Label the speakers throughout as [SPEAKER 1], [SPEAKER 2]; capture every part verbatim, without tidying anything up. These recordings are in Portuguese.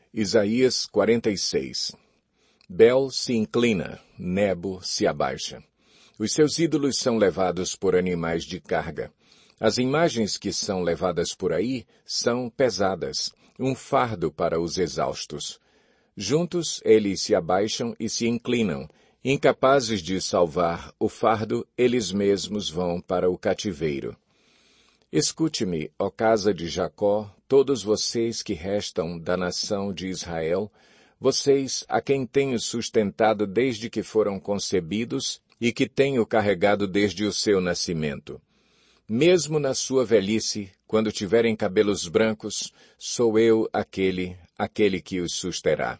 [SPEAKER 1] Isaías quarenta e seis. Bel se inclina, Nebo se abaixa. Os seus ídolos são levados por animais de carga. As imagens que são levadas por aí são pesadas, um fardo para os exaustos. Juntos eles se abaixam e se inclinam. Incapazes de salvar o fardo, eles mesmos vão para o cativeiro. Escute-me, ó casa de Jacó, todos vocês que restam da nação de Israel, vocês a quem tenho sustentado desde que foram concebidos e que tenho carregado desde o seu nascimento. Mesmo na sua velhice, quando tiverem cabelos brancos, sou eu aquele, aquele que os susterá.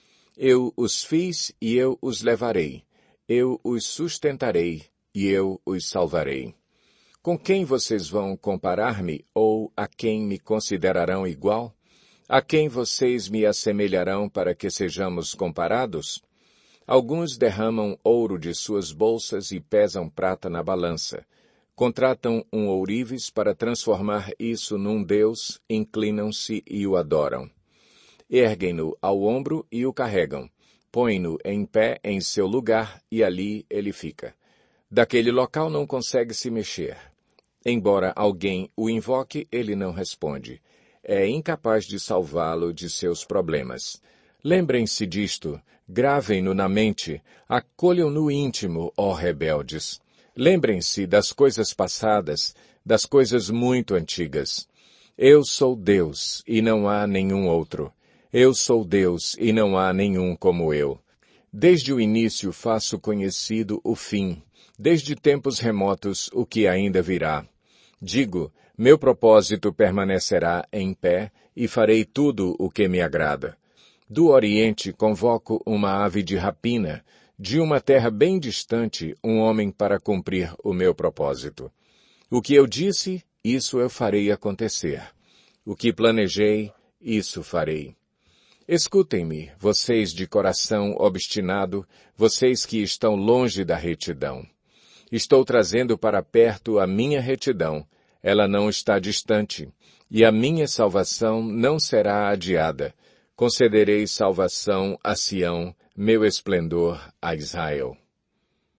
[SPEAKER 1] Eu os fiz e eu os levarei. Eu os sustentarei e eu os salvarei. Com quem vocês vão comparar-me ou a quem me considerarão igual? A quem vocês me assemelharão para que sejamos comparados? Alguns derramam ouro de suas bolsas e pesam prata na balança. Contratam um ourives para transformar isso num deus, inclinam-se e o adoram. Erguem-no ao ombro e o carregam. Põem-no em pé em seu lugar e ali ele fica. Daquele local não consegue se mexer. Embora alguém o invoque, ele não responde. É incapaz de salvá-lo de seus problemas. Lembrem-se disto, gravem-no na mente, acolham no íntimo, ó rebeldes. Lembrem-se das coisas passadas, das coisas muito antigas. Eu sou Deus, e não há nenhum outro. Eu sou Deus, e não há nenhum como eu. Desde o início faço conhecido o fim, desde tempos remotos o que ainda virá. Digo, meu propósito permanecerá em pé, e farei tudo o que me agrada. Do Oriente convoco uma ave de rapina, de uma terra bem distante um homem para cumprir o meu propósito. O que eu disse, isso eu farei acontecer. O que planejei, isso farei. Escutem-me, vocês de coração obstinado, vocês que estão longe da retidão. Estou trazendo para perto a minha retidão, ela não está distante, e a minha salvação não será adiada. Concederei salvação a Sião, meu esplendor a Israel.